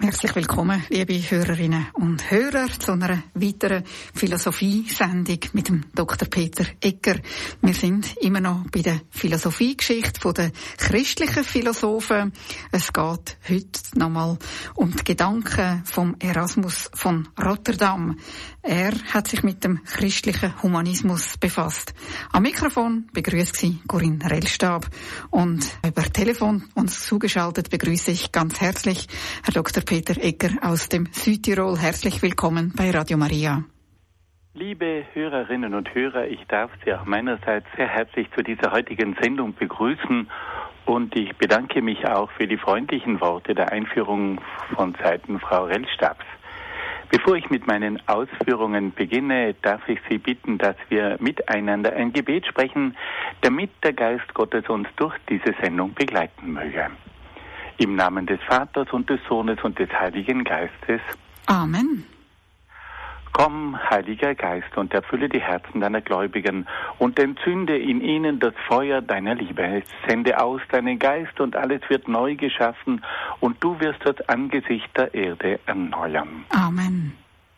Herzlich willkommen, liebe Hörerinnen und Hörer, zu einer weiteren Philosophie-Sendung mit dem Dr. Peter Egger. Wir sind immer noch bei der Philosophiegeschichte der christlichen Philosophen. Es geht heute nochmal um die Gedanken vom Erasmus von Rotterdam. Er hat sich mit dem christlichen Humanismus befasst. Am Mikrofon begrüßt Sie Corinne Rellstab und über Telefon uns zugeschaltet begrüße ich ganz herzlich Herr Dr. Peter Egger aus dem Südtirol. Herzlich willkommen bei Radio Maria. Liebe Hörerinnen und Hörer, ich darf Sie auch meinerseits sehr herzlich zu dieser heutigen Sendung begrüßen und ich bedanke mich auch für die freundlichen Worte der Einführung von Seiten Frau Rellstabs. Bevor ich mit meinen Ausführungen beginne, darf ich Sie bitten, dass wir miteinander ein Gebet sprechen, damit der Geist Gottes uns durch diese Sendung begleiten möge. Im Namen des Vaters und des Sohnes und des Heiligen Geistes. Amen. Komm, Heiliger Geist, und erfülle die Herzen deiner Gläubigen und entzünde in ihnen das Feuer deiner Liebe. Sende aus deinen Geist und alles wird neu geschaffen und du wirst das Angesicht der Erde erneuern. Amen.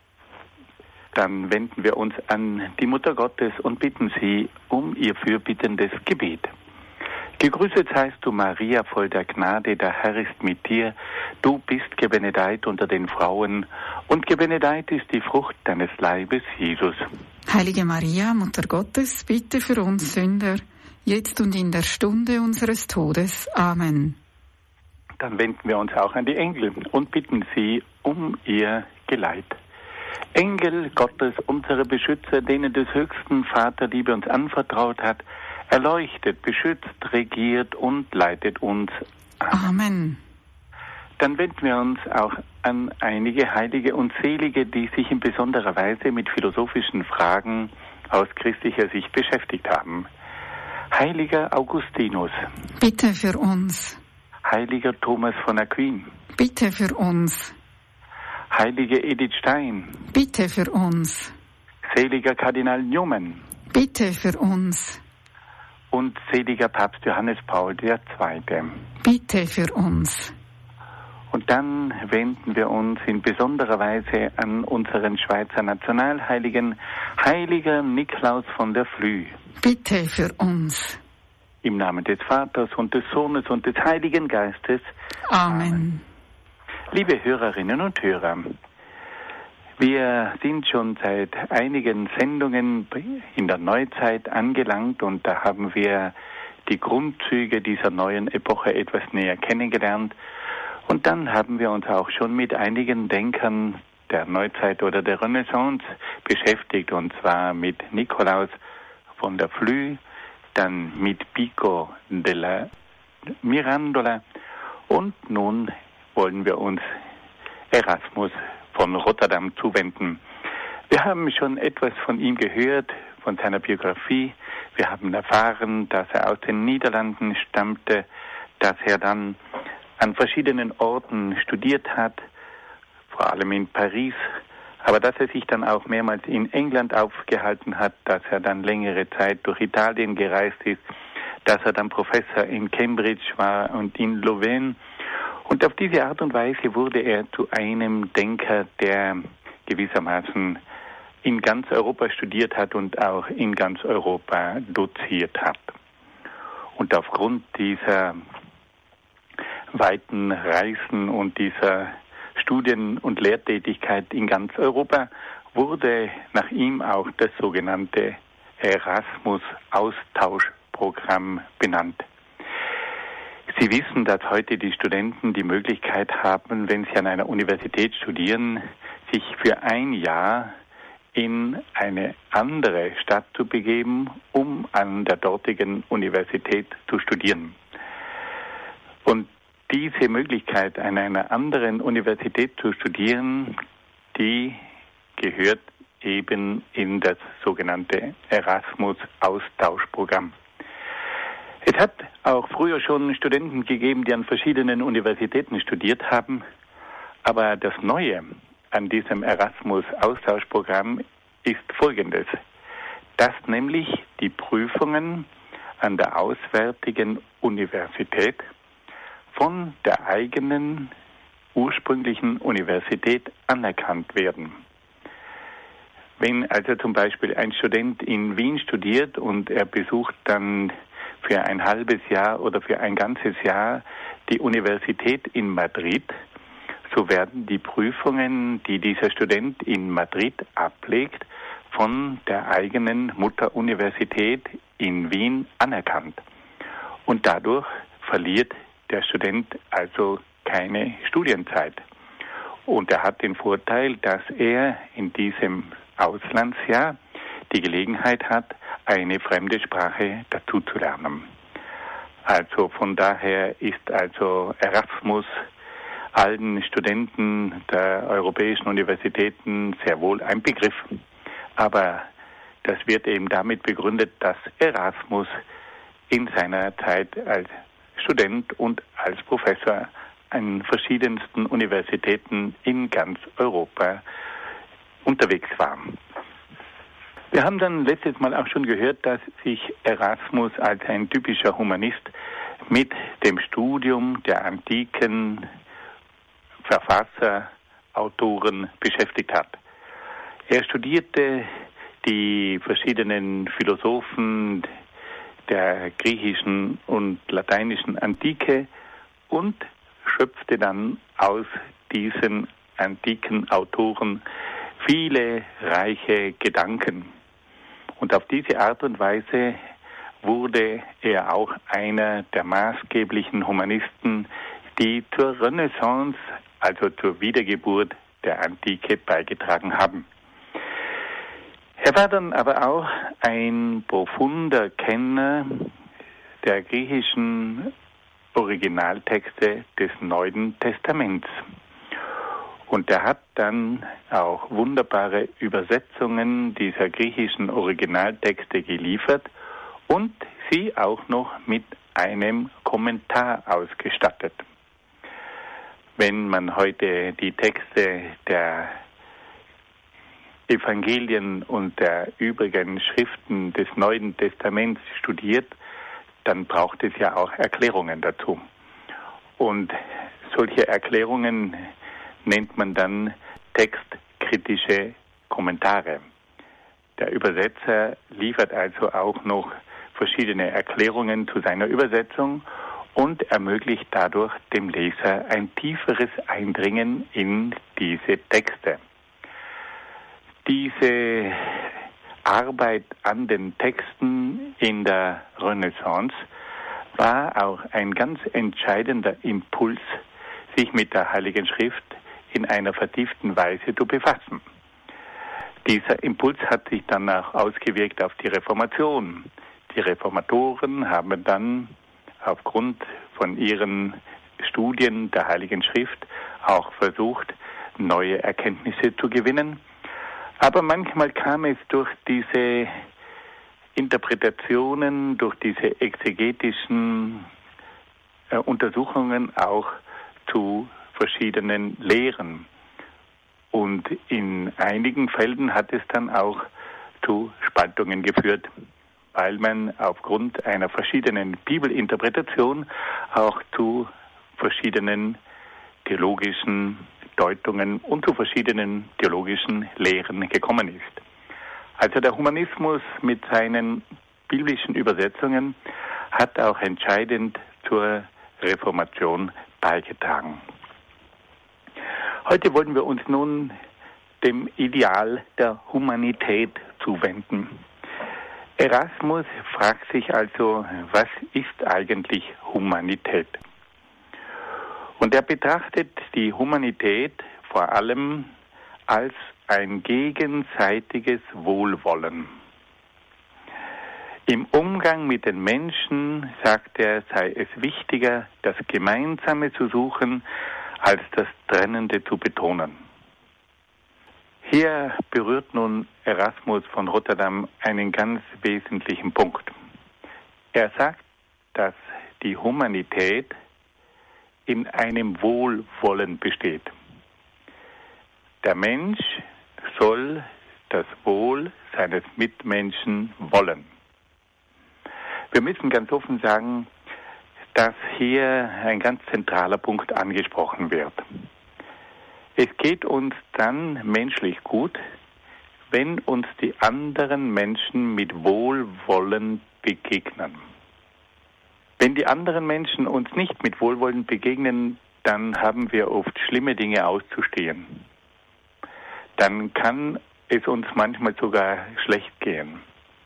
Dann wenden wir uns an die Mutter Gottes und bitten sie um ihr fürbittendes Gebet. Gegrüßet seist du, Maria, voll der Gnade, der Herr ist mit dir. Du bist gebenedeit unter den Frauen und gebenedeit ist die Frucht deines Leibes, Jesus. Heilige Maria, Mutter Gottes, bitte für uns Sünder, jetzt und in der Stunde unseres Todes. Amen. Dann wenden wir uns auch an die Engel und bitten sie um ihr Geleit. Engel Gottes, unsere Beschützer, denen des höchsten Vaterliebe uns anvertraut hat, erleuchtet, beschützt, regiert und leitet uns. Amen. Dann wenden wir uns auch an einige Heilige und Selige, die sich in besonderer Weise mit philosophischen Fragen aus christlicher Sicht beschäftigt haben. Heiliger Augustinus. Bitte für uns. Heiliger Thomas von Aquin. Bitte für uns. Heilige Edith Stein. Bitte für uns. Seliger Kardinal Newman. Bitte für uns. Und seliger Papst Johannes Paul II. Bitte für uns. Und dann wenden wir uns in besonderer Weise an unseren Schweizer Nationalheiligen, Heiliger Niklaus von der Flüe. Bitte für uns. Im Namen des Vaters und des Sohnes und des Heiligen Geistes. Amen. Liebe Hörerinnen und Hörer, wir sind schon seit einigen Sendungen in der Neuzeit angelangt und da haben wir die Grundzüge dieser neuen Epoche etwas näher kennengelernt. Und dann haben wir uns auch schon mit einigen Denkern der Neuzeit oder der Renaissance beschäftigt, und zwar mit Nikolaus von der Flüe, dann mit Pico della Mirandola und nun wollen wir uns Erasmus von Rotterdam zuwenden. Wir haben schon etwas von ihm gehört, von seiner Biografie. Wir haben erfahren, dass er aus den Niederlanden stammte, dass er dann an verschiedenen Orten studiert hat, vor allem in Paris, aber dass er sich dann auch mehrmals in England aufgehalten hat, dass er dann längere Zeit durch Italien gereist ist, dass er dann Professor in Cambridge war und in Louvain. Und auf diese Art und Weise wurde er zu einem Denker, der gewissermaßen in ganz Europa studiert hat und auch in ganz Europa doziert hat. Und aufgrund dieser weiten Reisen und dieser Studien- und Lehrtätigkeit in ganz Europa wurde nach ihm auch das sogenannte Erasmus-Austauschprogramm benannt. Sie wissen, dass heute die Studenten die Möglichkeit haben, wenn sie an einer Universität studieren, sich für ein Jahr in eine andere Stadt zu begeben, um an der dortigen Universität zu studieren. Und diese Möglichkeit, an einer anderen Universität zu studieren, die gehört eben in das sogenannte Erasmus-Austauschprogramm. Es hat auch früher schon Studenten gegeben, die an verschiedenen Universitäten studiert haben, aber das Neue an diesem Erasmus-Austauschprogramm ist Folgendes, dass nämlich die Prüfungen an der auswärtigen Universität von der eigenen ursprünglichen Universität anerkannt werden. Wenn also zum Beispiel ein Student in Wien studiert und er besucht dann für ein halbes Jahr oder für ein ganzes Jahr die Universität in Madrid, so werden die Prüfungen, die dieser Student in Madrid ablegt, von der eigenen Mutteruniversität in Wien anerkannt. Und dadurch verliert der Student also keine Studienzeit. Und er hat den Vorteil, dass er in diesem Auslandsjahr die Gelegenheit hat, eine fremde Sprache dazu zu lernen. Also von daher ist also Erasmus allen Studenten der europäischen Universitäten sehr wohl ein Begriff. Aber das wird eben damit begründet, dass Erasmus in seiner Zeit als Student und als Professor an verschiedensten Universitäten in ganz Europa unterwegs war. Wir haben dann letztes Mal auch schon gehört, dass sich Erasmus als ein typischer Humanist mit dem Studium der antiken Verfasser, Autoren beschäftigt hat. Er studierte die verschiedenen Philosophen der griechischen und lateinischen Antike und schöpfte dann aus diesen antiken Autoren viele reiche Gedanken. Und auf diese Art und Weise wurde er auch einer der maßgeblichen Humanisten, die zur Renaissance, also zur Wiedergeburt der Antike, beigetragen haben. Er war dann aber auch ein profunder Kenner der griechischen Originaltexte des Neuen Testaments. Und er hat dann auch wunderbare Übersetzungen dieser griechischen Originaltexte geliefert und sie auch noch mit einem Kommentar ausgestattet. Wenn man heute die Texte der Evangelien und der übrigen Schriften des Neuen Testaments studiert, dann braucht es ja auch Erklärungen dazu. Und solche Erklärungen nennt man dann textkritische Kommentare. Der Übersetzer liefert also auch noch verschiedene Erklärungen zu seiner Übersetzung und ermöglicht dadurch dem Leser ein tieferes Eindringen in diese Texte. Diese Arbeit an den Texten in der Renaissance war auch ein ganz entscheidender Impuls, sich mit der Heiligen Schrift in einer vertieften Weise zu befassen. Dieser Impuls hat sich dann auch ausgewirkt auf die Reformation. Die Reformatoren haben dann aufgrund von ihren Studien der Heiligen Schrift auch versucht, neue Erkenntnisse zu gewinnen. Aber manchmal kam es durch diese Interpretationen, durch diese exegetischen Untersuchungen auch zu verschiedenen Lehren. Und in einigen Fällen hat es dann auch zu Spaltungen geführt, weil man aufgrund einer verschiedenen Bibelinterpretation auch zu verschiedenen theologischen Deutungen und zu verschiedenen theologischen Lehren gekommen ist. Also der Humanismus mit seinen biblischen Übersetzungen hat auch entscheidend zur Reformation beigetragen. Heute wollen wir uns nun dem Ideal der Humanität zuwenden. Erasmus fragt sich also, was ist eigentlich Humanität? Und er betrachtet die Humanität vor allem als ein gegenseitiges Wohlwollen. Im Umgang mit den Menschen, sagt er, sei es wichtiger, das Gemeinsame zu suchen, als das Trennende zu betonen. Hier berührt nun Erasmus von Rotterdam einen ganz wesentlichen Punkt. Er sagt, dass die Humanität in einem Wohlwollen besteht. Der Mensch soll das Wohl seines Mitmenschen wollen. Wir müssen ganz offen sagen, dass hier ein ganz zentraler Punkt angesprochen wird. Es geht uns dann menschlich gut, wenn uns die anderen Menschen mit Wohlwollen begegnen. Wenn die anderen Menschen uns nicht mit Wohlwollen begegnen, dann haben wir oft schlimme Dinge auszustehen. Dann kann es uns manchmal sogar schlecht gehen.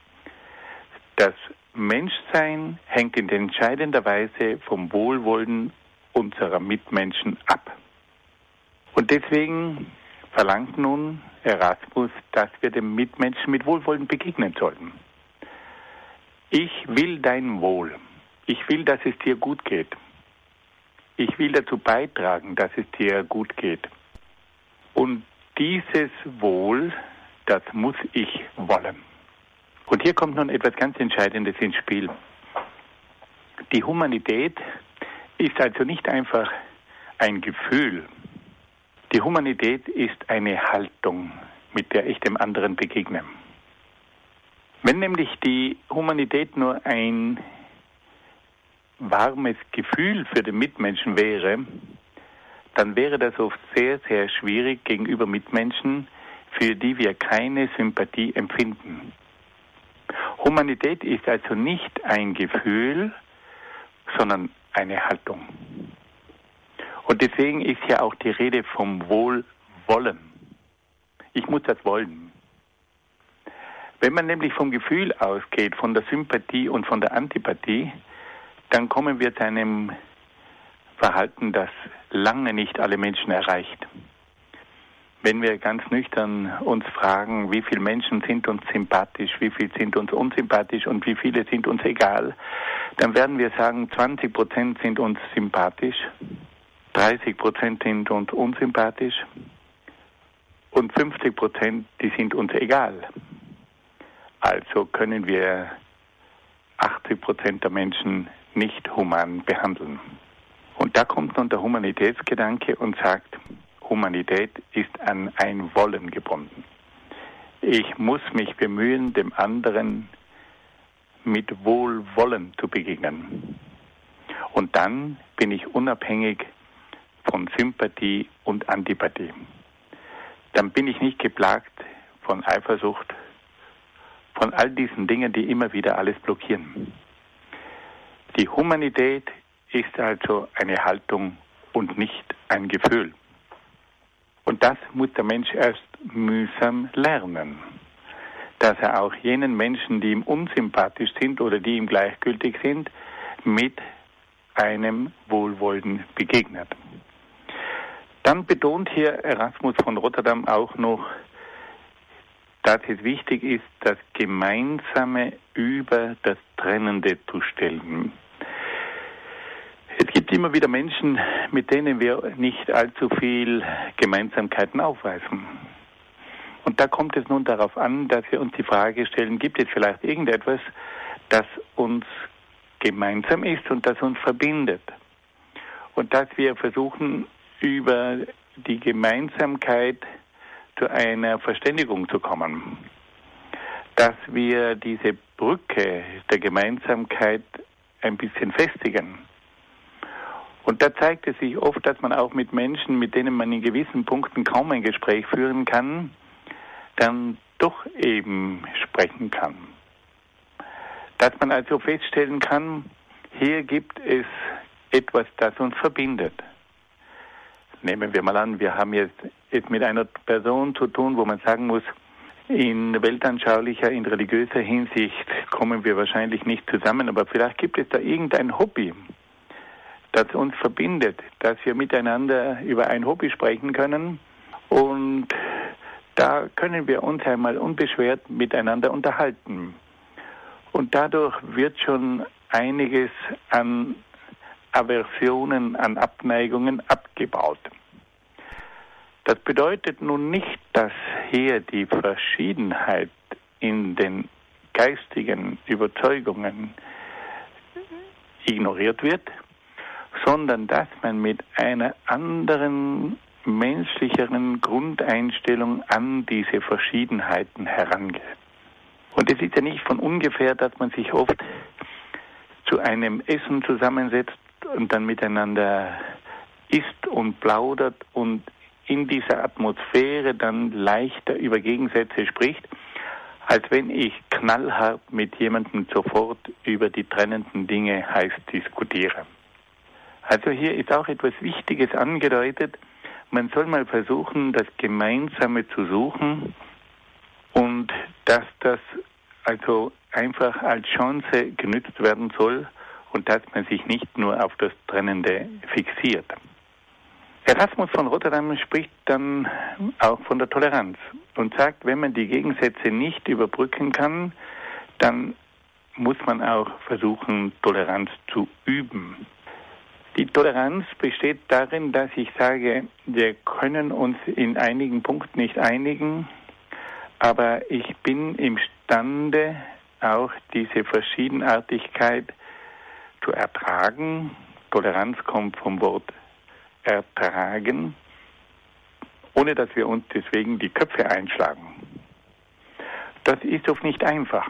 Das Menschsein hängt in entscheidender Weise vom Wohlwollen unserer Mitmenschen ab. Und deswegen verlangt nun Erasmus, dass wir dem Mitmenschen mit Wohlwollen begegnen sollten. Ich will dein Wohl. Ich will, dass es dir gut geht. Ich will dazu beitragen, dass es dir gut geht. Und dieses Wohl, das muss ich wollen. Und hier kommt nun etwas ganz Entscheidendes ins Spiel. Die Humanität ist also nicht einfach ein Gefühl. Die Humanität ist eine Haltung, mit der ich dem anderen begegne. Wenn nämlich die Humanität nur ein warmes Gefühl für den Mitmenschen wäre, dann wäre das oft sehr, sehr schwierig gegenüber Mitmenschen, für die wir keine Sympathie empfinden. Humanität ist also nicht ein Gefühl, sondern eine Haltung. Und deswegen ist ja auch die Rede vom Wohlwollen. Ich muss das wollen. Wenn man nämlich vom Gefühl ausgeht, von der Sympathie und von der Antipathie, dann kommen wir zu einem Verhalten, das lange nicht alle Menschen erreicht. Wenn wir ganz nüchtern uns fragen, wie viele Menschen sind uns sympathisch, wie viele sind uns unsympathisch und wie viele sind uns egal, dann werden wir sagen, 20% sind uns sympathisch, 30% sind uns unsympathisch und 50%, die sind uns egal. Also können wir 80% der Menschen nicht human behandeln. Und da kommt nun der Humanitätsgedanke und sagt, Humanität ist an ein Wollen gebunden. Ich muss mich bemühen, dem anderen mit Wohlwollen zu begegnen. Und dann bin ich unabhängig von Sympathie und Antipathie. Dann bin ich nicht geplagt von Eifersucht, von all diesen Dingen, die immer wieder alles blockieren. Die Humanität ist also eine Haltung und nicht ein Gefühl. Und das muss der Mensch erst mühsam lernen, dass er auch jenen Menschen, die ihm unsympathisch sind oder die ihm gleichgültig sind, mit einem Wohlwollen begegnet. Dann betont hier Erasmus von Rotterdam auch noch, dass es wichtig ist, das Gemeinsame über das Trennende zu stellen. Es gibt immer wieder Menschen, mit denen wir nicht allzu viel Gemeinsamkeiten aufweisen. Und da kommt es nun darauf an, dass wir uns die Frage stellen, gibt es vielleicht irgendetwas, das uns gemeinsam ist und das uns verbindet? Und dass wir versuchen, über die Gemeinsamkeit zu einer Verständigung zu kommen. Dass wir diese Brücke der Gemeinsamkeit ein bisschen festigen. Und da zeigt es sich oft, dass man auch mit Menschen, mit denen man in gewissen Punkten kaum ein Gespräch führen kann, dann doch eben sprechen kann. Dass man also feststellen kann, hier gibt es etwas, das uns verbindet. Nehmen wir mal an, wir haben jetzt mit einer Person zu tun, wo man sagen muss, in weltanschaulicher, in religiöser Hinsicht kommen wir wahrscheinlich nicht zusammen, aber vielleicht gibt es da irgendein Hobby, das uns verbindet, dass wir miteinander über ein Hobby sprechen können und da können wir uns einmal unbeschwert miteinander unterhalten. Und dadurch wird schon einiges an Aversionen, an Abneigungen abgebaut. Das bedeutet nun nicht, dass hier die Verschiedenheit in den geistigen Überzeugungen ignoriert wird, sondern dass man mit einer anderen, menschlicheren Grundeinstellung an diese Verschiedenheiten herangeht. Und es ist ja nicht von ungefähr, dass man sich oft zu einem Essen zusammensetzt und dann miteinander isst und plaudert und in dieser Atmosphäre dann leichter über Gegensätze spricht, als wenn ich knallhart mit jemandem sofort über die trennenden Dinge heiß diskutiere. Also hier ist auch etwas Wichtiges angedeutet. Man soll mal versuchen, das Gemeinsame zu suchen und dass das also einfach als Chance genützt werden soll und dass man sich nicht nur auf das Trennende fixiert. Erasmus von Rotterdam spricht dann auch von der Toleranz und sagt, wenn man die Gegensätze nicht überbrücken kann, dann muss man auch versuchen, Toleranz zu üben. Die Toleranz besteht darin, dass ich sage, wir können uns in einigen Punkten nicht einigen, aber ich bin imstande, auch diese Verschiedenartigkeit zu ertragen. Toleranz kommt vom Wort ertragen, ohne dass wir uns deswegen die Köpfe einschlagen. Das ist oft nicht einfach.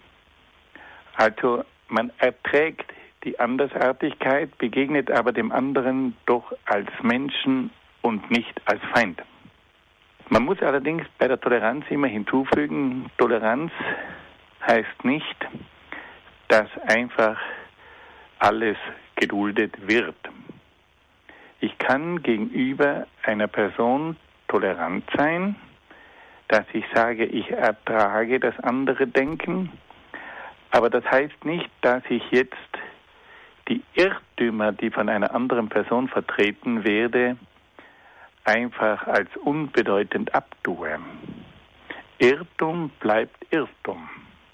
Also man erträgt die Andersartigkeit, begegnet aber dem anderen doch als Menschen und nicht als Feind. Man muss allerdings bei der Toleranz immer hinzufügen, Toleranz heißt nicht, dass einfach alles geduldet wird. Ich kann gegenüber einer Person tolerant sein, dass ich sage, ich ertrage das andere Denken, aber das heißt nicht, dass ich jetzt die Irrtümer, die von einer anderen Person vertreten werde, einfach als unbedeutend abtue. Irrtum bleibt Irrtum.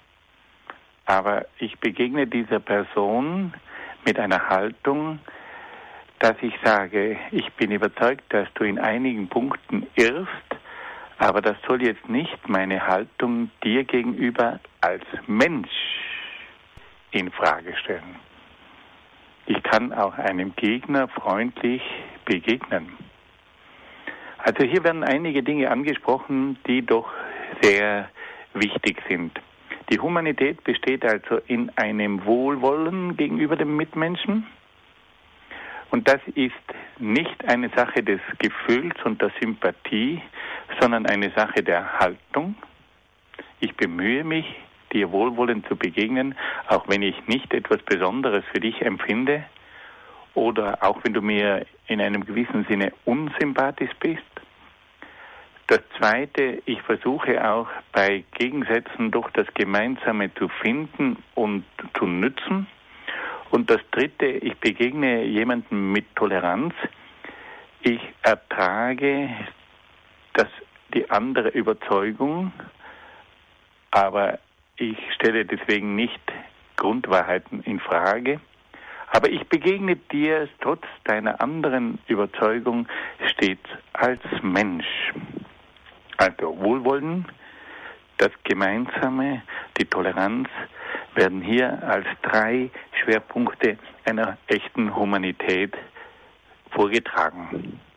Aber ich begegne dieser Person mit einer Haltung, dass ich sage, ich bin überzeugt, dass du in einigen Punkten irrst, aber das soll jetzt nicht meine Haltung dir gegenüber als Mensch in Frage stellen. Ich kann auch einem Gegner freundlich begegnen. Also hier werden einige Dinge angesprochen, die doch sehr wichtig sind. Die Humanität besteht also in einem Wohlwollen gegenüber dem Mitmenschen. Und das ist nicht eine Sache des Gefühls und der Sympathie, sondern eine Sache der Haltung. Ich bemühe mich, dir wohlwollend zu begegnen, auch wenn ich nicht etwas Besonderes für dich empfinde oder auch wenn du mir in einem gewissen Sinne unsympathisch bist. Das Zweite, ich versuche auch bei Gegensätzen doch das Gemeinsame zu finden und zu nützen. Und das Dritte, ich begegne jemandem mit Toleranz. Ich ertrage die andere Überzeugung, aber ich stelle deswegen nicht Grundwahrheiten in Frage. Aber ich begegne dir trotz deiner anderen Überzeugung stets als Mensch. Also Wohlwollen, das Gemeinsame, die Toleranz werden hier als 3 Schwerpunkte einer echten Humanität vorgetragen.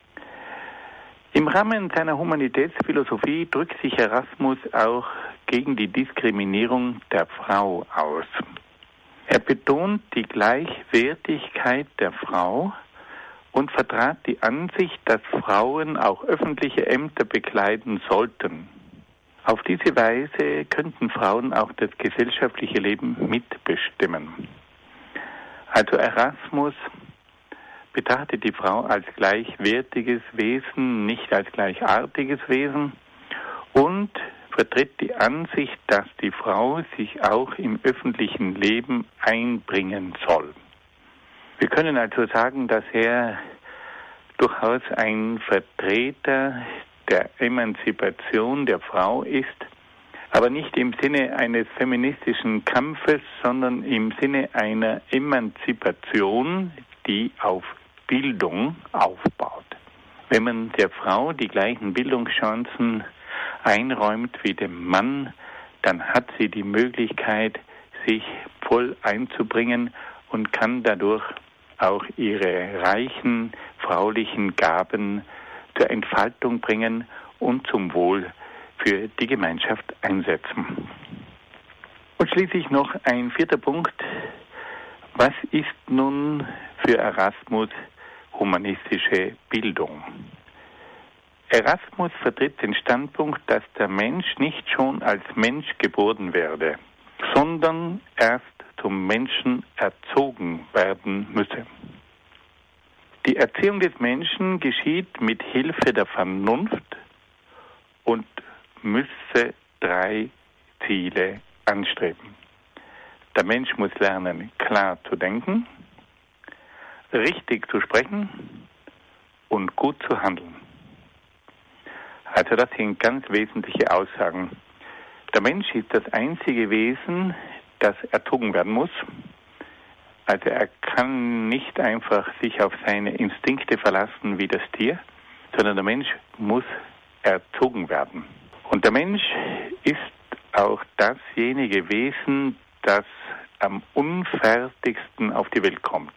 Im Rahmen seiner Humanitätsphilosophie drückt sich Erasmus auch gegen die Diskriminierung der Frau aus. Er betont die Gleichwertigkeit der Frau und vertrat die Ansicht, dass Frauen auch öffentliche Ämter bekleiden sollten. Auf diese Weise könnten Frauen auch das gesellschaftliche Leben mitbestimmen. Also Erasmus betrachtet die Frau als gleichwertiges Wesen, nicht als gleichartiges Wesen und vertritt die Ansicht, dass die Frau sich auch im öffentlichen Leben einbringen soll. Wir können also sagen, dass er durchaus ein Vertreter der Emanzipation der Frau ist, aber nicht im Sinne eines feministischen Kampfes, sondern im Sinne einer Emanzipation, die auf Bildung aufbaut. Wenn man der Frau die gleichen Bildungschancen einräumt wie dem Mann, dann hat sie die Möglichkeit, sich voll einzubringen und kann dadurch auch ihre reichen fraulichen Gaben zur Entfaltung bringen und zum Wohl für die Gemeinschaft einsetzen. Und schließlich noch ein 4. Punkt. Was ist nun für Erasmus humanistische Bildung? Erasmus vertritt den Standpunkt, dass der Mensch nicht schon als Mensch geboren werde, sondern erst zum Menschen erzogen werden müsse. Die Erziehung des Menschen geschieht mit Hilfe der Vernunft und müsse 3 Ziele anstreben. Der Mensch muss lernen, klar zu denken, richtig zu sprechen und gut zu handeln. Also das sind ganz wesentliche Aussagen. Der Mensch ist das einzige Wesen, das erzogen werden muss. Also er kann nicht einfach sich auf seine Instinkte verlassen wie das Tier, sondern der Mensch muss erzogen werden. Und der Mensch ist auch dasjenige Wesen, das am unfertigsten auf die Welt kommt.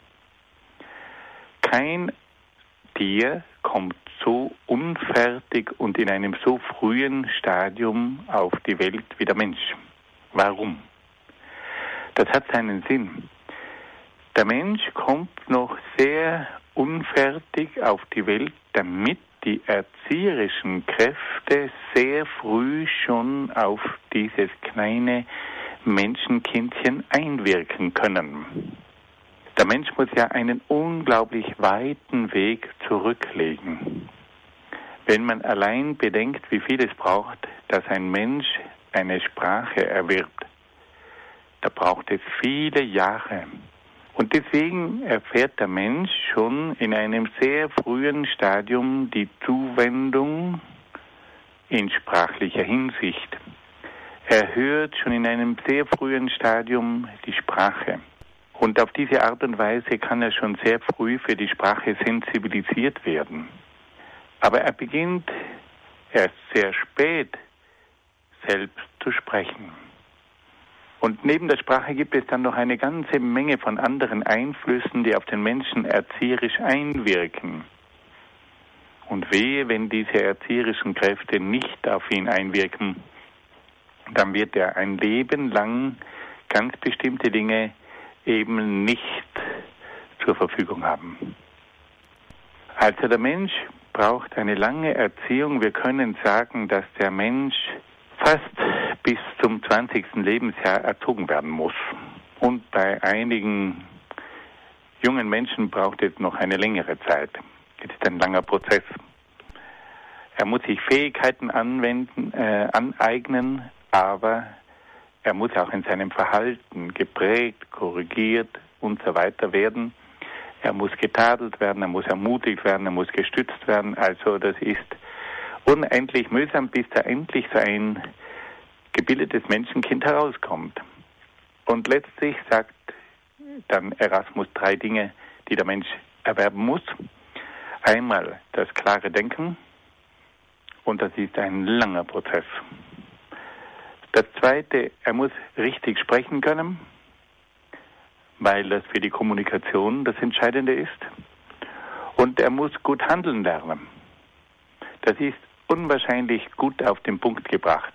Kein Tier kommt so unfertig und in einem so frühen Stadium auf die Welt wie der Mensch. Warum? Das hat seinen Sinn. Der Mensch kommt noch sehr unfertig auf die Welt, damit die erzieherischen Kräfte sehr früh schon auf dieses kleine Menschenkindchen einwirken können. Der Mensch muss ja einen unglaublich weiten Weg zurücklegen. Wenn man allein bedenkt, wie viel es braucht, dass ein Mensch eine Sprache erwirbt, da braucht es viele Jahre. Und deswegen erfährt der Mensch schon in einem sehr frühen Stadium die Zuwendung in sprachlicher Hinsicht. Er hört schon in einem sehr frühen Stadium die Sprache. Und auf diese Art und Weise kann er schon sehr früh für die Sprache sensibilisiert werden. Aber er beginnt erst sehr spät selbst zu sprechen. Und neben der Sprache gibt es dann noch eine ganze Menge von anderen Einflüssen, die auf den Menschen erzieherisch einwirken. Und wehe, wenn diese erzieherischen Kräfte nicht auf ihn einwirken, dann wird er ein Leben lang ganz bestimmte Dinge eben nicht zur Verfügung haben. Also der Mensch braucht eine lange Erziehung. Wir können sagen, dass der Mensch fast bis zum 20. Lebensjahr erzogen werden muss. Und bei einigen jungen Menschen braucht es noch eine längere Zeit. Es ist ein langer Prozess. Er muss sich Fähigkeiten aneignen, aber er muss auch in seinem Verhalten geprägt, korrigiert und so weiter werden. Er muss getadelt werden, er muss ermutigt werden, er muss gestützt werden. Also das ist unendlich mühsam, bis da endlich so ein gebildetes Menschenkind herauskommt. Und letztlich sagt dann Erasmus 3 Dinge, die der Mensch erwerben muss. Einmal das klare Denken, und das ist ein langer Prozess. Das Zweite, er muss richtig sprechen können, weil das für die Kommunikation das Entscheidende ist. Und er muss gut handeln lernen. Das ist unwahrscheinlich gut auf den Punkt gebracht.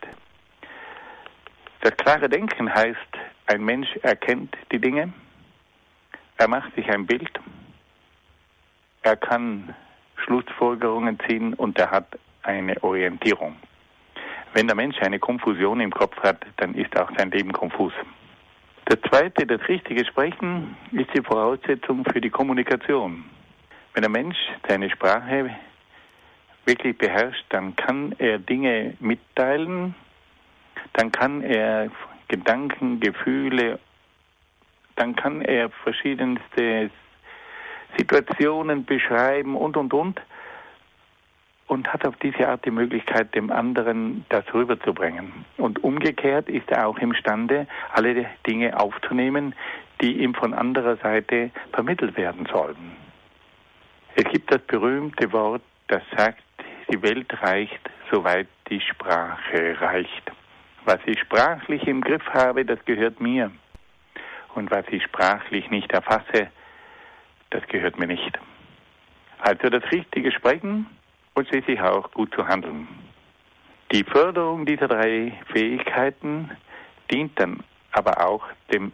Das klare Denken heißt, ein Mensch erkennt die Dinge, er macht sich ein Bild, er kann Schlussfolgerungen ziehen und er hat eine Orientierung. Wenn der Mensch eine Konfusion im Kopf hat, dann ist auch sein Leben konfus. Das Zweite, das richtige Sprechen, ist die Voraussetzung für die Kommunikation. Wenn der Mensch seine Sprache wirklich beherrscht, dann kann er Dinge mitteilen, dann kann er Gedanken, Gefühle, dann kann er verschiedenste Situationen beschreiben und hat auf diese Art die Möglichkeit, dem anderen das rüberzubringen. Und umgekehrt ist er auch imstande, alle Dinge aufzunehmen, die ihm von anderer Seite vermittelt werden sollen. Es gibt das berühmte Wort, das sagt, die Welt reicht, soweit die Sprache reicht. Was ich sprachlich im Griff habe, das gehört mir. Und was ich sprachlich nicht erfasse, das gehört mir nicht. Also das richtige Sprechen und schließlich auch gut zu handeln. Die Förderung dieser 3 Fähigkeiten dient dann aber auch dem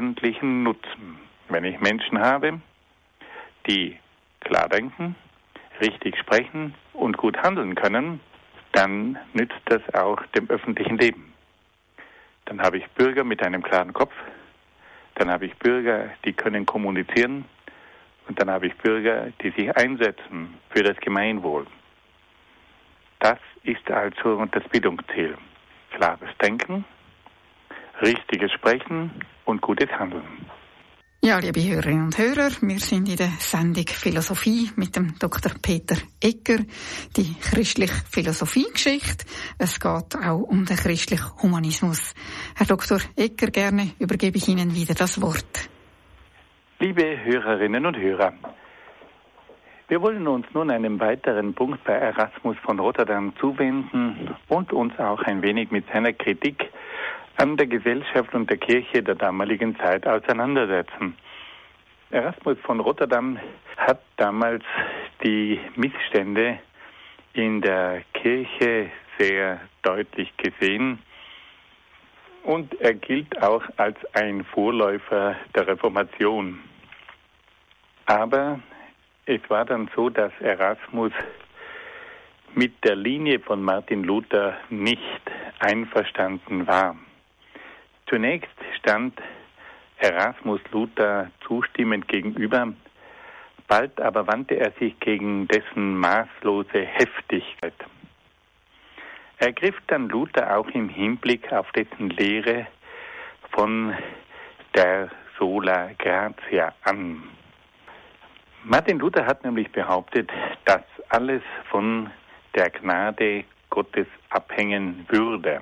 öffentlichen Nutzen. Wenn ich Menschen habe, die klar denken, richtig sprechen und gut handeln können, dann nützt das auch dem öffentlichen Leben. Dann habe ich Bürger mit einem klaren Kopf, dann habe ich Bürger, die können kommunizieren und dann habe ich Bürger, die sich einsetzen für das Gemeinwohl. Das ist also das Bildungsziel. Klares Denken, richtiges Sprechen und gutes Handeln. Ja, liebe Hörerinnen und Hörer, wir sind in der Sendung Philosophie mit dem Dr. Peter Egger, die christliche Philosophiegeschichte. Es geht auch um den christlichen Humanismus. Herr Dr. Egger, gerne übergebe ich Ihnen wieder das Wort. Liebe Hörerinnen und Hörer, wir wollen uns nun einem weiteren Punkt bei Erasmus von Rotterdam zuwenden und uns auch ein wenig mit seiner Kritik an der Gesellschaft und der Kirche der damaligen Zeit auseinandersetzen. Erasmus von Rotterdam hat damals die Missstände in der Kirche sehr deutlich gesehen und er gilt auch als ein Vorläufer der Reformation. Aber es war dann so, dass Erasmus mit der Linie von Martin Luther nicht einverstanden war. Zunächst stand Erasmus Luther zustimmend gegenüber, bald aber wandte er sich gegen dessen maßlose Heftigkeit. Er griff dann Luther auch im Hinblick auf dessen Lehre von der Sola Gratia an. Martin Luther hat nämlich behauptet, dass alles von der Gnade Gottes abhängen würde.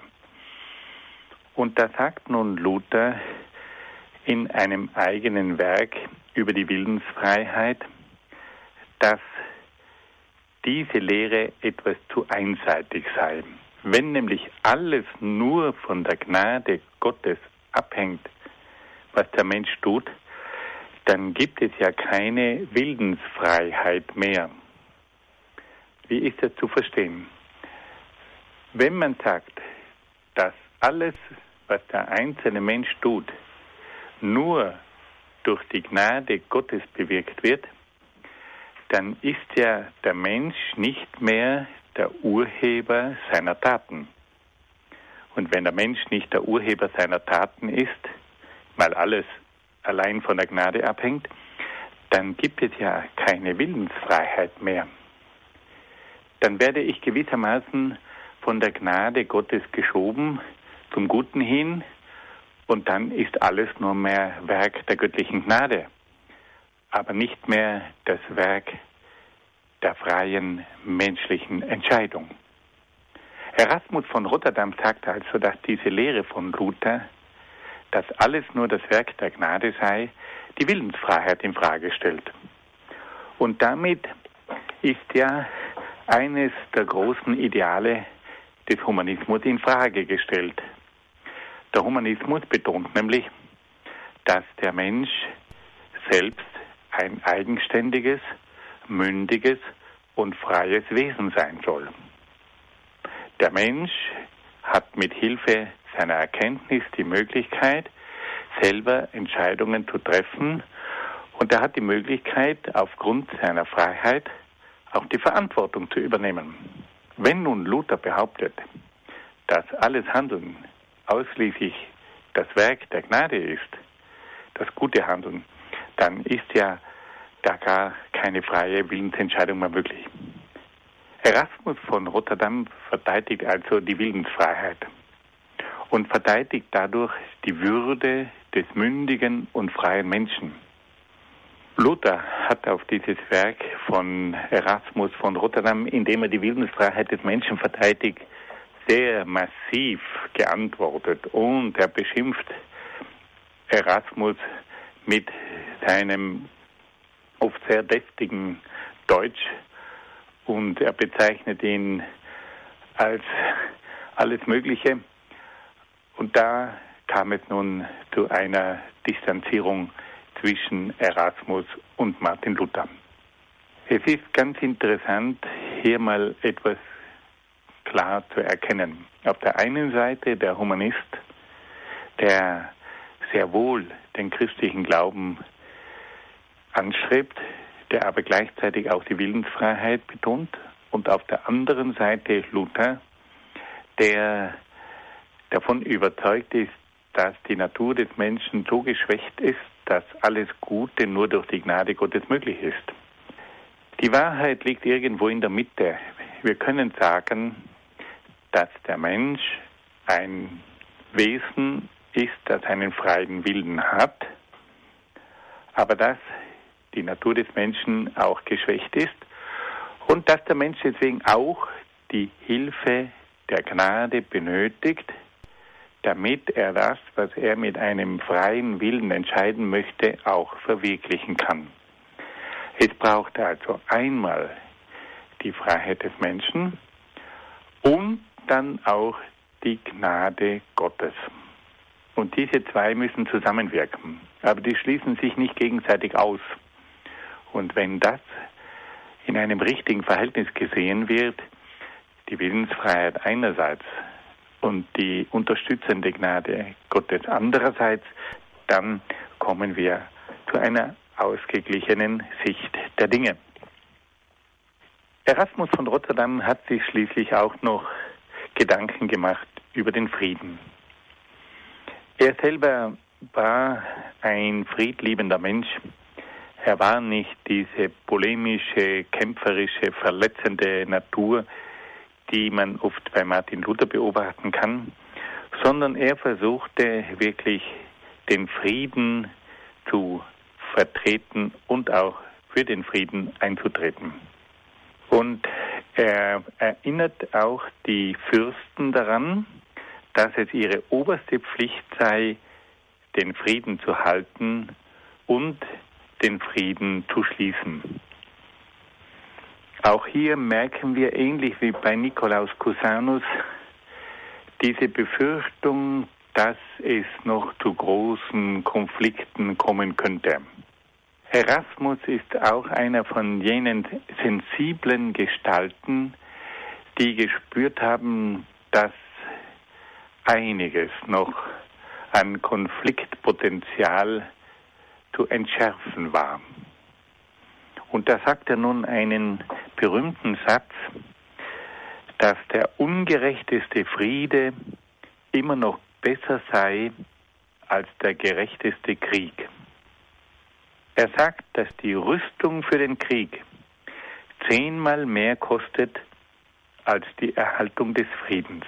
Und da sagt nun Luther in einem eigenen Werk über die Willensfreiheit, dass diese Lehre etwas zu einseitig sei. Wenn nämlich alles nur von der Gnade Gottes abhängt, was der Mensch tut, dann gibt es ja keine Willensfreiheit mehr. Wie ist das zu verstehen? Wenn man sagt, dass alles, was der einzelne Mensch tut, nur durch die Gnade Gottes bewirkt wird, dann ist ja der Mensch nicht mehr der Urheber seiner Taten. Und wenn der Mensch nicht der Urheber seiner Taten ist, weil alles allein von der Gnade abhängt, dann gibt es ja keine Willensfreiheit mehr. Dann werde ich gewissermaßen von der Gnade Gottes geschoben zum Guten hin und dann ist alles nur mehr Werk der göttlichen Gnade, aber nicht mehr das Werk der freien menschlichen Entscheidung. Erasmus von Rotterdam sagt also, dass diese Lehre von Luther, dass alles nur das Werk der Gnade sei, die Willensfreiheit in Frage stellt. Und damit ist ja eines der großen Ideale des Humanismus in Frage gestellt. Der Humanismus betont nämlich, dass der Mensch selbst ein eigenständiges, mündiges und freies Wesen sein soll. Der Mensch hat mit Hilfe seiner Erkenntnis die Möglichkeit, selber Entscheidungen zu treffen und er hat die Möglichkeit, aufgrund seiner Freiheit auch die Verantwortung zu übernehmen. Wenn nun Luther behauptet, dass alles Handeln ausschließlich das Werk der Gnade ist, das gute Handeln, dann ist ja da gar keine freie Willensentscheidung mehr möglich. Erasmus von Rotterdam verteidigt also die Willensfreiheit und verteidigt dadurch die Würde des mündigen und freien Menschen. Luther hat auf dieses Werk von Erasmus von Rotterdam, indem er die Willensfreiheit des Menschen verteidigt, sehr massiv geantwortet und er beschimpft Erasmus mit seinem oft sehr deftigen Deutsch und er bezeichnet ihn als alles Mögliche. Und da kam es nun zu einer Distanzierung zwischen Erasmus und Martin Luther. Es ist ganz interessant, hier mal etwas klar zu erkennen. Auf der einen Seite der Humanist, der sehr wohl den christlichen Glauben anstrebt, der aber gleichzeitig auch die Willensfreiheit betont. Und auf der anderen Seite Luther, der davon überzeugt ist, dass die Natur des Menschen so geschwächt ist, dass alles Gute nur durch die Gnade Gottes möglich ist. Die Wahrheit liegt irgendwo in der Mitte. Wir können sagen, dass der Mensch ein Wesen ist, das einen freien Willen hat, aber dass die Natur des Menschen auch geschwächt ist und dass der Mensch deswegen auch die Hilfe der Gnade benötigt, damit er das, was er mit einem freien Willen entscheiden möchte, auch verwirklichen kann. Es braucht also einmal die Freiheit des Menschen und dann auch die Gnade Gottes. Und diese zwei müssen zusammenwirken, aber die schließen sich nicht gegenseitig aus. Und wenn das in einem richtigen Verhältnis gesehen wird, die Willensfreiheit einerseits und die unterstützende Gnade Gottes andererseits, dann kommen wir zu einer ausgeglichenen Sicht der Dinge. Erasmus von Rotterdam hat sich schließlich auch noch Gedanken gemacht über den Frieden. Er selber war ein friedliebender Mensch. Er war nicht diese polemische, kämpferische, verletzende Natur, die man oft bei Martin Luther beobachten kann, sondern er versuchte wirklich den Frieden zu vertreten und auch für den Frieden einzutreten. Und er erinnert auch die Fürsten daran, dass es ihre oberste Pflicht sei, den Frieden zu halten und den Frieden zu schließen. Auch hier merken wir, ähnlich wie bei Nikolaus Cusanus, diese Befürchtung, dass es noch zu großen Konflikten kommen könnte. Erasmus ist auch einer von jenen sensiblen Gestalten, die gespürt haben, dass einiges noch an Konfliktpotenzial zu entschärfen war. Und da sagt er nun einen berühmten Satz, dass der ungerechteste Friede immer noch besser sei als der gerechteste Krieg. Er sagt, dass die Rüstung für den Krieg 10-mal mehr kostet als die Erhaltung des Friedens.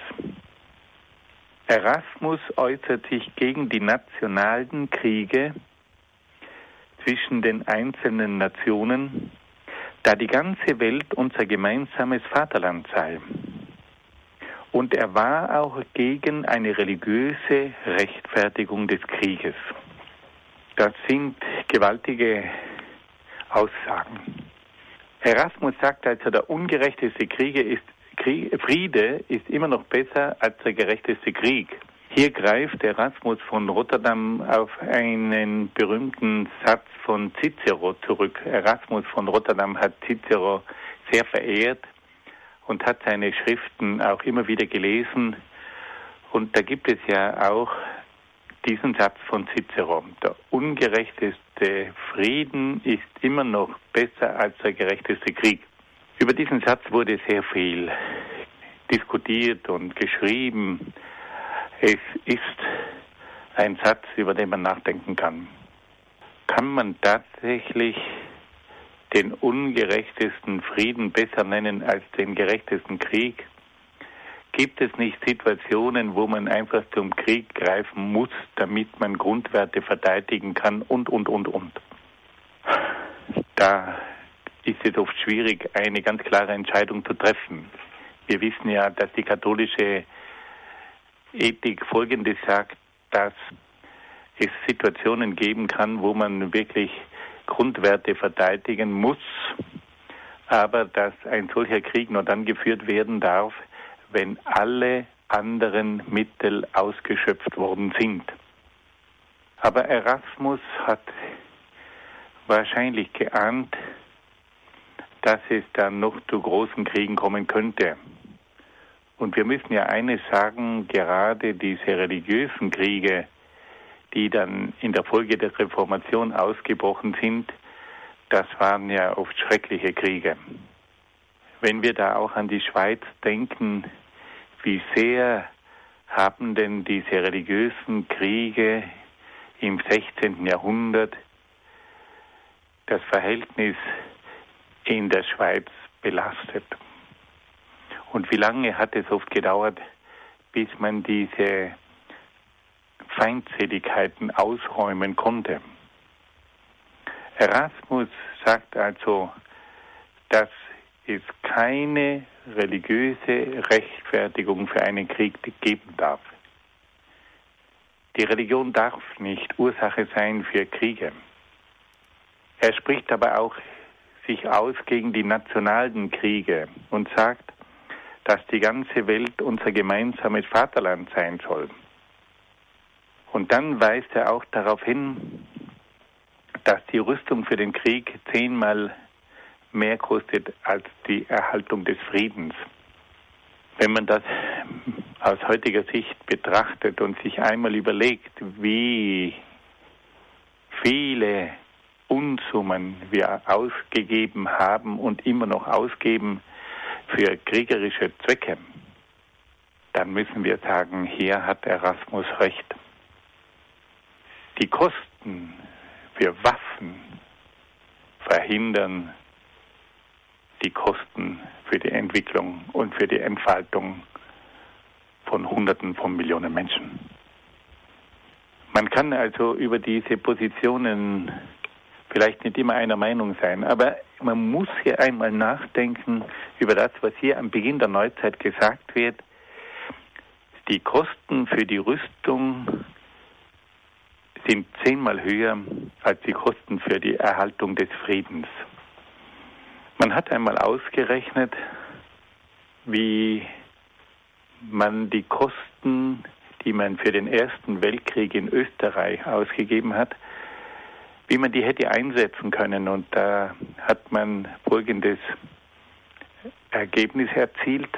Erasmus äußert sich gegen die nationalen Kriege zwischen den einzelnen Nationen, da die ganze Welt unser gemeinsames Vaterland sei. Und er war auch gegen eine religiöse Rechtfertigung des Krieges. Das sind gewaltige Aussagen. Erasmus sagt also, der ungerechteste Friede ist immer noch besser als der gerechteste Krieg. Hier greift Erasmus von Rotterdam auf einen berühmten Satz von Cicero zurück. Erasmus von Rotterdam hat Cicero sehr verehrt und hat seine Schriften auch immer wieder gelesen. Und da gibt es ja auch diesen Satz von Cicero. Der ungerechteste Frieden ist immer noch besser als der gerechteste Krieg. Über diesen Satz wurde sehr viel diskutiert und geschrieben. Es ist ein Satz, über den man nachdenken kann. Kann man tatsächlich den ungerechtesten Frieden besser nennen als den gerechtesten Krieg? Gibt es nicht Situationen, wo man einfach zum Krieg greifen muss, damit man Grundwerte verteidigen kann und? Da ist es oft schwierig, eine ganz klare Entscheidung zu treffen. Wir wissen ja, dass die katholische Ethik Folgendes sagt, dass es Situationen geben kann, wo man wirklich Grundwerte verteidigen muss, aber dass ein solcher Krieg nur dann geführt werden darf, wenn alle anderen Mittel ausgeschöpft worden sind. Aber Erasmus hat wahrscheinlich geahnt, dass es dann noch zu großen Kriegen kommen könnte. Und wir müssen ja eines sagen, gerade diese religiösen Kriege, die dann in der Folge der Reformation ausgebrochen sind, das waren ja oft schreckliche Kriege. Wenn wir da auch an die Schweiz denken, wie sehr haben denn diese religiösen Kriege im 16. Jahrhundert das Verhältnis in der Schweiz belastet. Und wie lange hat es oft gedauert, bis man diese Feindseligkeiten ausräumen konnte. Erasmus sagt also, dass es keine religiöse Rechtfertigung für einen Krieg geben darf. Die Religion darf nicht Ursache sein für Kriege. Er spricht aber auch sich aus gegen die nationalen Kriege und sagt, dass die ganze Welt unser gemeinsames Vaterland sein soll. Und dann weist er auch darauf hin, dass die Rüstung für den Krieg 10-mal mehr kostet als die Erhaltung des Friedens. Wenn man das aus heutiger Sicht betrachtet und sich einmal überlegt, wie viele Unsummen wir ausgegeben haben und immer noch ausgeben für kriegerische Zwecke, dann müssen wir sagen, hier hat Erasmus recht. Die Kosten für Waffen verhindern die Kosten für die Entwicklung und für die Entfaltung von Hunderten von Millionen Menschen. Man kann also über diese Positionen vielleicht nicht immer einer Meinung sein, aber man muss hier einmal nachdenken über das, was hier am Beginn der Neuzeit gesagt wird. Die Kosten für die Rüstung sind 10-mal höher als die Kosten für die Erhaltung des Friedens. Man hat einmal ausgerechnet, wie man die Kosten, die man für den Ersten Weltkrieg in Österreich ausgegeben hat, wie man die hätte einsetzen können. Und da hat man folgendes Ergebnis erzielt.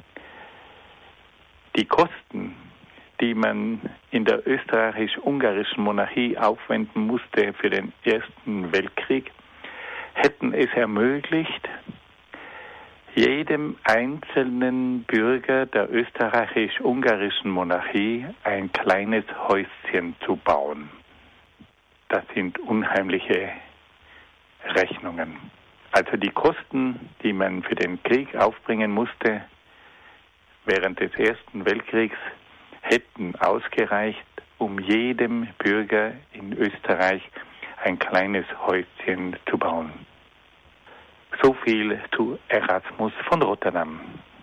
Die Kosten, die man in der österreichisch-ungarischen Monarchie aufwenden musste für den Ersten Weltkrieg, hätten es ermöglicht, jedem einzelnen Bürger der österreichisch-ungarischen Monarchie ein kleines Häuschen zu bauen. Das sind unheimliche Rechnungen. Also die Kosten, die man für den Krieg aufbringen musste während des Ersten Weltkriegs, hätten ausgereicht, um jedem Bürger in Österreich ein kleines Häuschen zu bauen. So viel zu Erasmus von Rotterdam.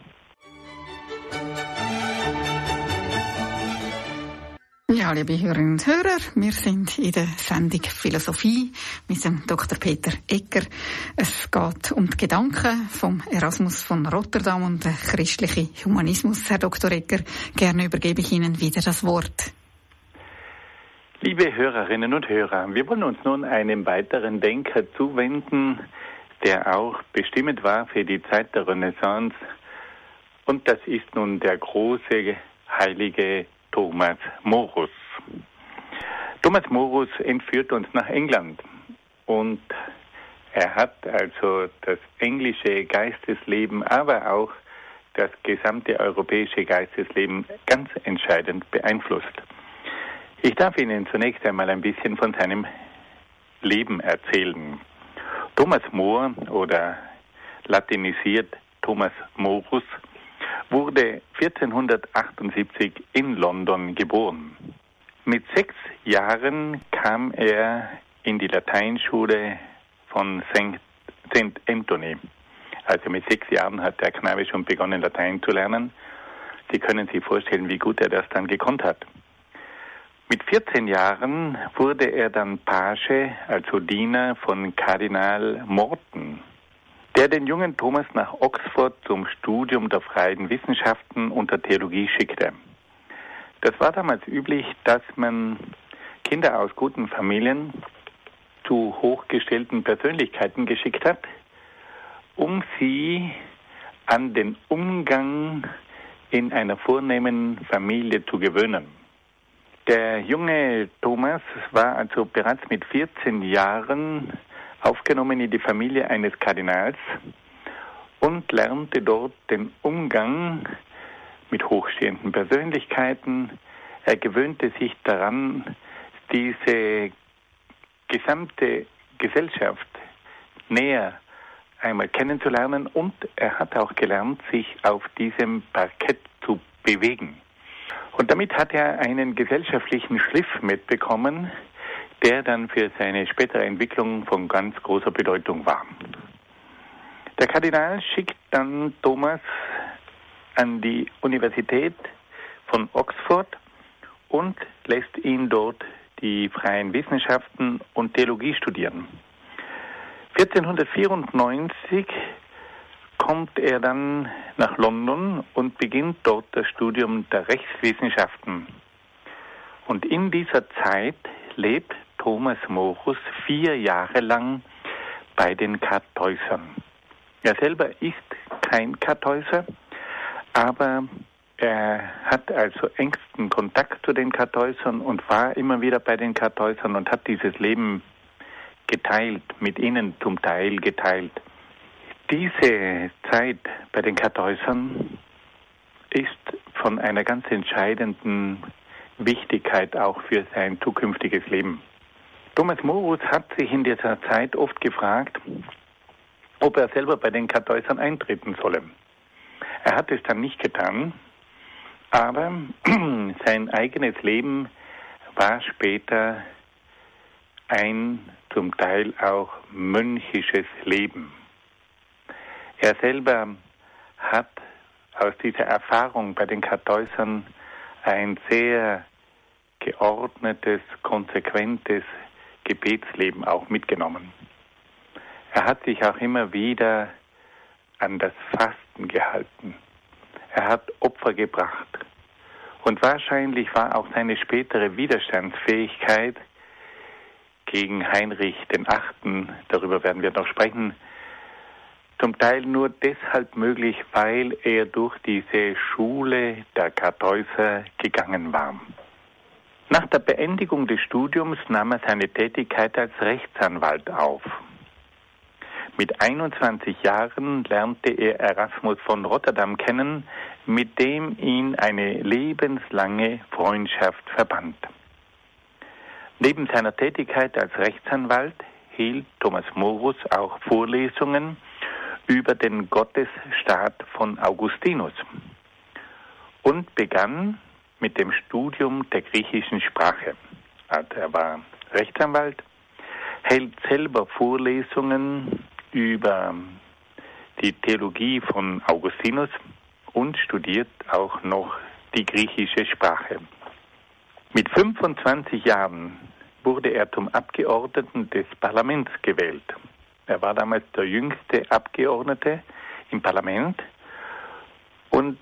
Ja, liebe Hörerinnen und Hörer, wir sind in der Sendung Philosophie mit dem Dr. Peter Egger. Es geht um die Gedanken vom Erasmus von Rotterdam und den christlichen Humanismus. Herr Dr. Egger, gerne übergebe ich Ihnen wieder das Wort. Liebe Hörerinnen und Hörer, wir wollen uns nun einem weiteren Denker zuwenden, der auch bestimmend war für die Zeit der Renaissance. Und das ist nun der große heilige Thomas Morus. Thomas Morus entführt uns nach England und er hat also das englische Geistesleben, aber auch das gesamte europäische Geistesleben ganz entscheidend beeinflusst. Ich darf Ihnen zunächst einmal ein bisschen von seinem Leben erzählen. Thomas More oder latinisiert Thomas Morus wurde 1478 in London geboren. Mit 6 Jahren kam er in die Lateinschule von St. Anthony. Also mit 6 Jahren hat der Knabe schon begonnen, Latein zu lernen. Sie können sich vorstellen, wie gut er das dann gekonnt hat. Mit 14 Jahren wurde er dann Page, also Diener von Kardinal Morton, der den jungen Thomas nach Oxford zum Studium der freien Wissenschaften und der Theologie schickte. Das war damals üblich, dass man Kinder aus guten Familien zu hochgestellten Persönlichkeiten geschickt hat, um sie an den Umgang in einer vornehmen Familie zu gewöhnen. Der junge Thomas war also bereits mit 14 Jahren aufgenommen in die Familie eines Kardinals und lernte dort den Umgang mit hochstehenden Persönlichkeiten. Er gewöhnte sich daran, diese gesamte Gesellschaft näher einmal kennenzulernen, und er hat auch gelernt, sich auf diesem Parkett zu bewegen. Und damit hat er einen gesellschaftlichen Schliff mitbekommen, der dann für seine spätere Entwicklung von ganz großer Bedeutung war. Der Kardinal schickt dann Thomas an die Universität von Oxford und lässt ihn dort die freien Wissenschaften und Theologie studieren. 1494 kommt er dann nach London und beginnt dort das Studium der Rechtswissenschaften. Und in dieser Zeit lebt Thomas Morus 4 Jahre lang bei den Kartäusern. Er selber ist kein Kartäuser, aber er hat also engsten Kontakt zu den Kartäusern und war immer wieder bei den Kartäusern und hat dieses Leben geteilt, mit ihnen zum Teil geteilt. Diese Zeit bei den Kartäusern ist von einer ganz entscheidenden Wichtigkeit auch für sein zukünftiges Leben. Thomas Morus hat sich in dieser Zeit oft gefragt, ob er selber bei den Kartäusern eintreten solle. Er hat es dann nicht getan, aber sein eigenes Leben war später ein zum Teil auch mönchisches Leben. Er selber hat aus dieser Erfahrung bei den Kartäusern ein sehr geordnetes, konsequentes Gebetsleben auch mitgenommen. Er hat sich auch immer wieder an das Fasten gehalten. Er hat Opfer gebracht. Und wahrscheinlich war auch seine spätere Widerstandsfähigkeit gegen Heinrich VIII., darüber werden wir noch sprechen, zum Teil nur deshalb möglich, weil er durch diese Schule der Kartäuser gegangen war. Nach der Beendigung des Studiums nahm er seine Tätigkeit als Rechtsanwalt auf. Mit 21 Jahren lernte er Erasmus von Rotterdam kennen, mit dem ihn eine lebenslange Freundschaft verband. Neben seiner Tätigkeit als Rechtsanwalt hielt Thomas Morus auch Vorlesungen über den Gottesstaat von Augustinus und begann mit dem Studium der griechischen Sprache. Also er war Rechtsanwalt, hält selber Vorlesungen über die Theologie von Augustinus und studiert auch noch die griechische Sprache. Mit 25 Jahren wurde er zum Abgeordneten des Parlaments gewählt. Er war damals der jüngste Abgeordnete im Parlament und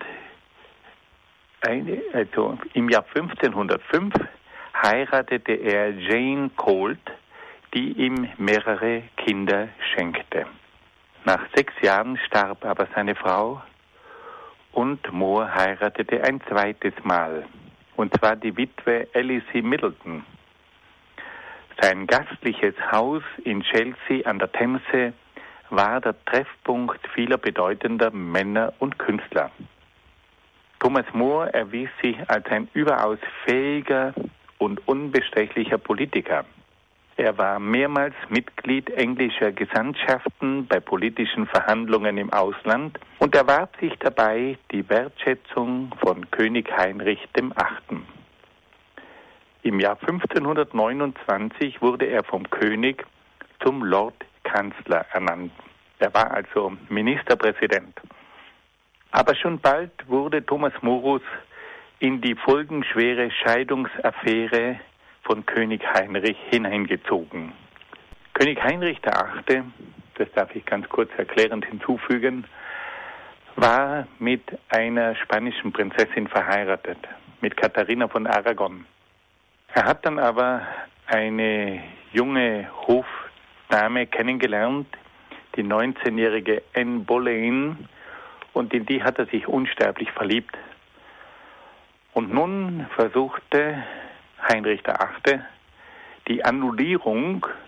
im Jahr 1505 heiratete er Jane Colt, die ihm mehrere Kinder schenkte. Nach 6 Jahren starb aber seine Frau und More heiratete ein zweites Mal, und zwar die Witwe Alice Middleton. Sein gastliches Haus in Chelsea an der Themse war der Treffpunkt vieler bedeutender Männer und Künstler. Thomas More erwies sich als ein überaus fähiger und unbestechlicher Politiker. Er war mehrmals Mitglied englischer Gesandtschaften bei politischen Verhandlungen im Ausland und erwarb sich dabei die Wertschätzung von König Heinrich VIII. Im Jahr 1529 wurde er vom König zum Lordkanzler ernannt. Er war also Ministerpräsident. Aber schon bald wurde Thomas Morus in die folgenschwere Scheidungsaffäre von König Heinrich hineingezogen. König Heinrich VIII., das darf ich ganz kurz erklärend hinzufügen, war mit einer spanischen Prinzessin verheiratet, mit Katharina von Aragon. Er hat dann aber eine junge Hofdame kennengelernt, die 19-jährige Anne Boleyn, und in die hat er sich unsterblich verliebt. Und nun versuchte Heinrich VIII. Die Annullierung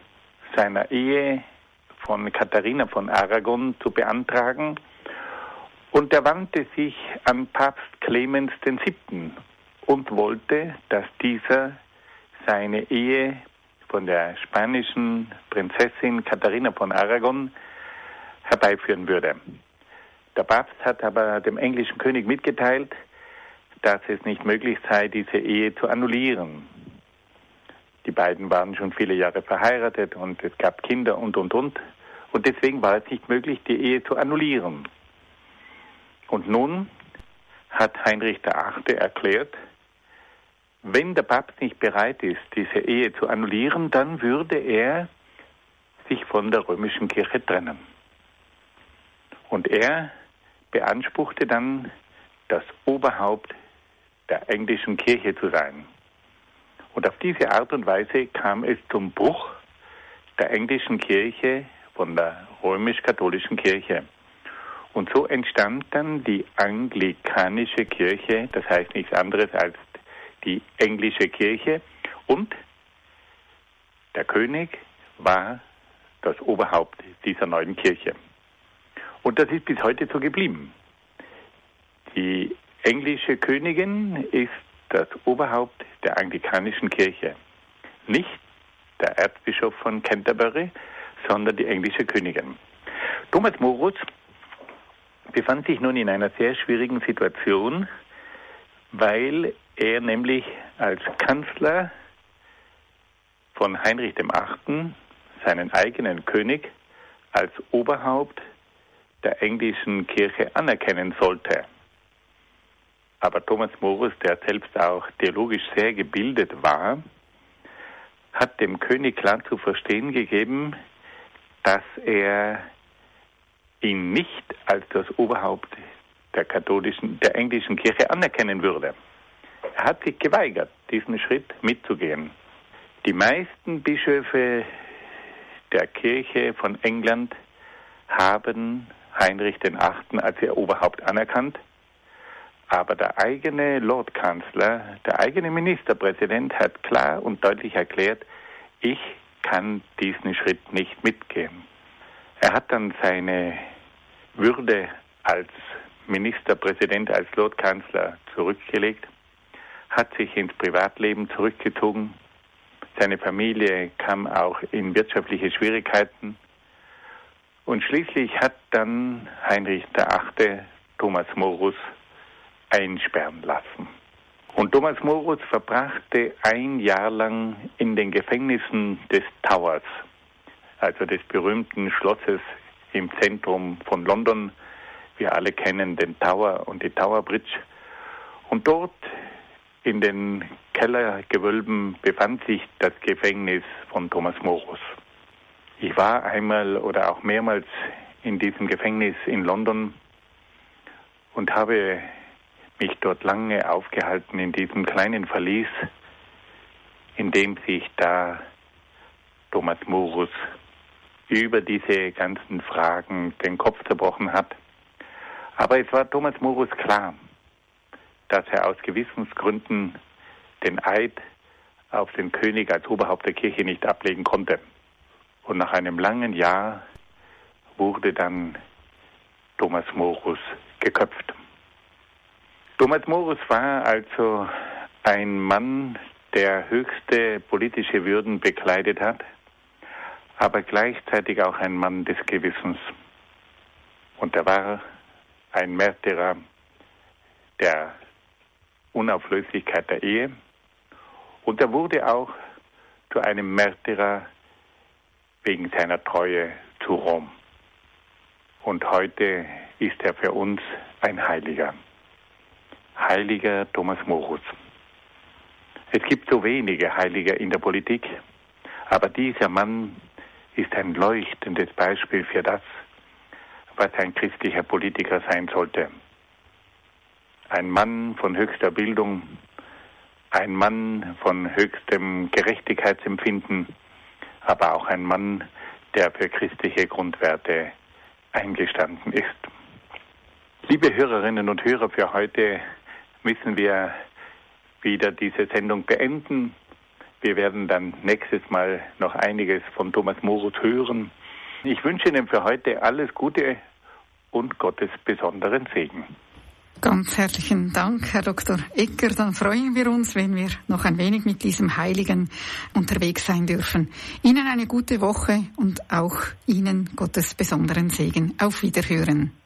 seiner Ehe von Katharina von Aragon zu beantragen. Und er wandte sich an Papst Clemens VII. Und wollte, dass dieser seine Ehe von der spanischen Prinzessin Katharina von Aragon herbeiführen würde. Der Papst hat aber dem englischen König mitgeteilt, dass es nicht möglich sei, diese Ehe zu annullieren. Die beiden waren schon viele Jahre verheiratet und es gab Kinder und. Und deswegen war es nicht möglich, die Ehe zu annullieren. Und nun hat Heinrich VIII. Erklärt, wenn der Papst nicht bereit ist, diese Ehe zu annullieren, dann würde er sich von der römischen Kirche trennen. Und er beanspruchte dann, das Oberhaupt der englischen Kirche zu sein. Und auf diese Art und Weise kam es zum Bruch der englischen Kirche von der römisch-katholischen Kirche. Und so entstand dann die anglikanische Kirche, das heißt nichts anderes als die englische Kirche. Und der König war das Oberhaupt dieser neuen Kirche. Und das ist bis heute so geblieben. Die englische Königin ist das Oberhaupt der anglikanischen Kirche. Nicht der Erzbischof von Canterbury, sondern die englische Königin. Thomas Morus befand sich nun in einer sehr schwierigen Situation, weil er nämlich als Kanzler von Heinrich VIII. Seinen eigenen König als Oberhaupt der englischen Kirche anerkennen sollte. Aber Thomas Morus, der selbst auch theologisch sehr gebildet war, hat dem König klar zu verstehen gegeben, dass er ihn nicht als das Oberhaupt der englischen Kirche anerkennen würde. Er hat sich geweigert, diesen Schritt mitzugehen. Die meisten Bischöfe der Kirche von England haben Heinrich VIII. Als ihr Oberhaupt anerkannt, aber der eigene Lordkanzler, der eigene Ministerpräsident hat klar und deutlich erklärt, ich kann diesen Schritt nicht mitgehen. Er hat dann seine Würde als Ministerpräsident, als Lordkanzler zurückgelegt, hat sich ins Privatleben zurückgezogen. Seine Familie kam auch in wirtschaftliche Schwierigkeiten. Und schließlich hat dann Heinrich VIII. Thomas Morus einsperren lassen. Und Thomas Morus verbrachte ein Jahr lang in den Gefängnissen des Towers, also des berühmten Schlosses im Zentrum von London. Wir alle kennen den Tower und die Tower Bridge. Und dort in den Kellergewölben befand sich das Gefängnis von Thomas Morus. Ich war einmal oder auch mehrmals in diesem Gefängnis in London und habe mich dort lange aufgehalten in diesem kleinen Verlies, in dem sich da Thomas Morus über diese ganzen Fragen den Kopf zerbrochen hat. Aber es war Thomas Morus klar, dass er aus Gewissensgründen den Eid auf den König als Oberhaupt der Kirche nicht ablegen konnte. Und nach einem langen Jahr wurde dann Thomas Morus geköpft. Thomas Morus war also ein Mann, der höchste politische Würden bekleidet hat, aber gleichzeitig auch ein Mann des Gewissens. Und er war ein Märtyrer der Unauflöslichkeit der Ehe und er wurde auch zu einem Märtyrer wegen seiner Treue zu Rom. Und heute ist er für uns ein Heiliger. Heiliger Thomas Morus. Es gibt so wenige Heilige in der Politik, aber dieser Mann ist ein leuchtendes Beispiel für das, was ein christlicher Politiker sein sollte. Ein Mann von höchster Bildung, ein Mann von höchstem Gerechtigkeitsempfinden, aber auch ein Mann, der für christliche Grundwerte eingestanden ist. Liebe Hörerinnen und Hörer, für heute müssen wir wieder diese Sendung beenden. Wir werden dann nächstes Mal noch einiges von Thomas Morus hören. Ich wünsche Ihnen für heute alles Gute und Gottes besonderen Segen. Ganz herzlichen Dank, Herr Dr. Egger. Dann freuen wir uns, wenn wir noch ein wenig mit diesem Heiligen unterwegs sein dürfen. Ihnen eine gute Woche und auch Ihnen Gottes besonderen Segen. Auf Wiederhören.